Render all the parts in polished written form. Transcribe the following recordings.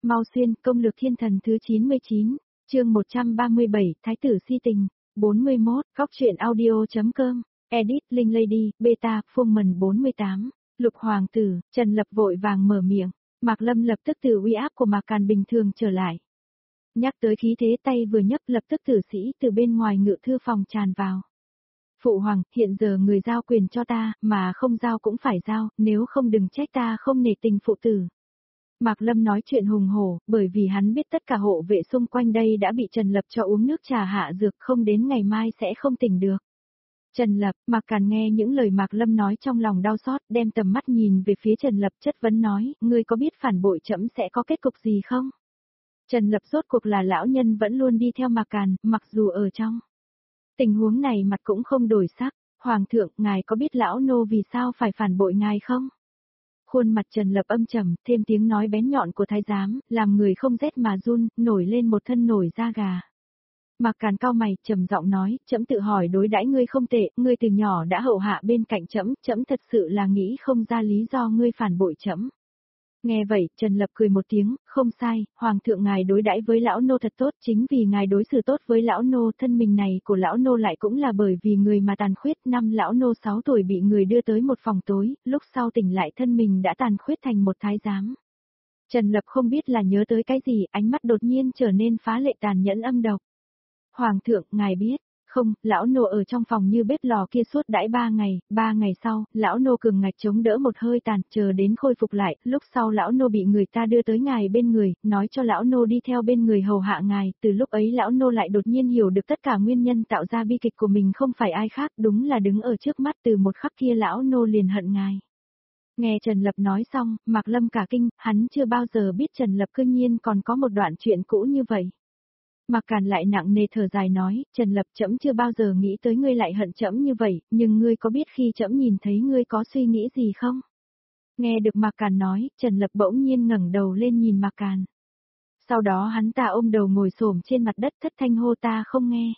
Mau xuyên, công lược thiên thần thứ 99, chương 137, Thái tử si tình, 41, góc truyện audio.com, edit, Linh Lady, beta, Fullman 48, Lục Hoàng tử, Trần Lập vội vàng mở miệng, Mạc Lâm lập tức từ uy áp của Mạc Càn bình thường trở lại. Nhắc tới khí thế tay vừa nhấc lập tức tử sĩ từ bên ngoài ngự thư phòng tràn vào. Phụ hoàng, hiện giờ người giao quyền cho ta, mà không giao cũng phải giao, nếu không đừng trách ta không nể tình phụ tử. Mạc Lâm nói chuyện hùng hổ, bởi vì hắn biết tất cả hộ vệ xung quanh đây đã bị Trần Lập cho uống nước trà hạ dược, không đến ngày mai sẽ không tỉnh được. Trần Lập, Mạc Càn nghe những lời Mạc Lâm nói trong lòng đau xót, đem tầm mắt nhìn về phía Trần Lập chất vấn nói, ngươi có biết phản bội trẫm sẽ có kết cục gì không? Trần Lập rốt cuộc là lão nhân vẫn luôn đi theo Mạc Càn, mặc dù ở trong tình huống này mặt cũng không đổi sắc, Hoàng thượng, ngài có biết lão nô vì sao phải phản bội ngài không? Khuôn mặt Trần Lập âm trầm, thêm tiếng nói bén nhọn của thái giám, làm người không rét mà run, nổi lên một thân nổi da gà. Mạc Càn cau mày, trầm giọng nói, trẫm tự hỏi đối đãi ngươi không tệ, ngươi từ nhỏ đã hậu hạ bên cạnh trẫm, trẫm thật sự là nghĩ không ra lý do ngươi phản bội trẫm. Nghe vậy, Trần Lập cười một tiếng, không sai, Hoàng thượng ngài đối đãi với lão nô thật tốt, chính vì ngài đối xử tốt với lão nô, thân mình này của lão nô lại cũng là bởi vì người mà tàn khuyết, năm lão nô 6 tuổi bị người đưa tới một phòng tối, lúc sau tỉnh lại thân mình đã tàn khuyết thành một thái giám. Trần Lập không biết là nhớ tới cái gì, ánh mắt đột nhiên trở nên phá lệ tàn nhẫn âm độc. Hoàng thượng, ngài biết, không, lão nô ở trong phòng như bếp lò kia suốt đãi 3 ngày sau, lão nô cường ngạch chống đỡ một hơi tàn, chờ đến khôi phục lại, lúc sau lão nô bị người ta đưa tới ngài bên người, nói cho lão nô đi theo bên người hầu hạ ngài, từ lúc ấy lão nô lại đột nhiên hiểu được tất cả nguyên nhân tạo ra bi kịch của mình không phải ai khác, đúng là đứng ở trước mắt từ một khắc kia lão nô liền hận ngài. Nghe Trần Lập nói xong, Mạc Lâm cả kinh, hắn chưa bao giờ biết Trần Lập cư nhiên còn có một đoạn chuyện cũ như vậy. Mạc Càn lại nặng nề thở dài nói, Trần Lập trẫm chưa bao giờ nghĩ tới ngươi lại hận trẫm như vậy, nhưng ngươi có biết khi trẫm nhìn thấy ngươi có suy nghĩ gì không? Nghe được Mạc Càn nói, Trần Lập bỗng nhiên ngẩng đầu lên nhìn Mạc Càn. Sau đó hắn ta ôm đầu ngồi xổm trên mặt đất thất thanh hô ta không nghe.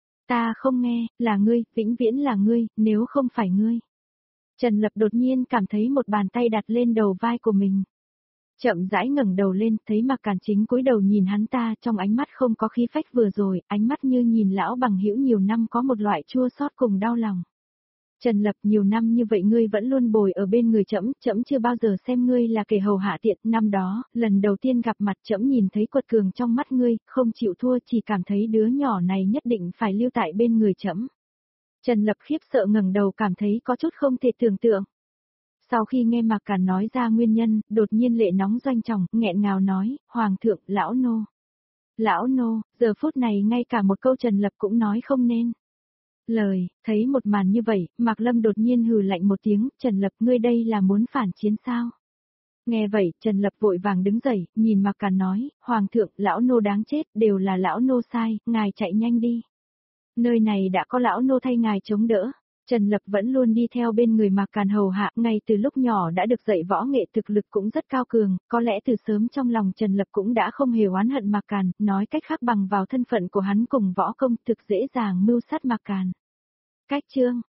Ta không nghe, là ngươi, vĩnh viễn là ngươi, nếu không phải ngươi. Trần Lập đột nhiên cảm thấy một bàn tay đặt lên đầu vai của mình. Chậm rãi ngẩng đầu lên, thấy Mạc Càn chính cúi đầu nhìn hắn ta, trong ánh mắt không có khí phách vừa rồi, ánh mắt như nhìn lão bằng hữu nhiều năm có một loại chua xót cùng đau lòng. Trần Lập, nhiều năm như vậy ngươi vẫn luôn bồi ở bên người trẫm, trẫm chưa bao giờ xem ngươi là kẻ hầu hạ tiện, năm đó, lần đầu tiên gặp mặt trẫm nhìn thấy quật cường trong mắt ngươi, không chịu thua, chỉ cảm thấy đứa nhỏ này nhất định phải lưu tại bên người trẫm. Trần Lập khiếp sợ ngẩng đầu cảm thấy có chút không thể tưởng tượng. Sau khi nghe Mạc Càn nói ra nguyên nhân, đột nhiên lệ nóng doanh tròng, nghẹn ngào nói, Hoàng thượng, lão nô. Lão nô, giờ phút này ngay cả một câu Trần Lập cũng nói không nên. Lời, thấy một màn như vậy, Mạc Lâm đột nhiên hừ lạnh một tiếng, Trần Lập ngươi đây là muốn phản chiến sao? Nghe vậy, Trần Lập vội vàng đứng dậy, nhìn Mạc Càn nói, Hoàng thượng, lão nô đáng chết, đều là lão nô sai, ngài chạy nhanh đi. Nơi này đã có lão nô thay ngài chống đỡ. Trần Lập vẫn luôn đi theo bên người Mạc Càn hầu hạ, ngay từ lúc nhỏ đã được dạy võ nghệ thực lực cũng rất cao cường, có lẽ từ sớm trong lòng Trần Lập cũng đã không hề oán hận Mạc Càn, nói cách khác bằng vào thân phận của hắn cùng võ công thực dễ dàng mưu sát Mạc Càn. Cách chương,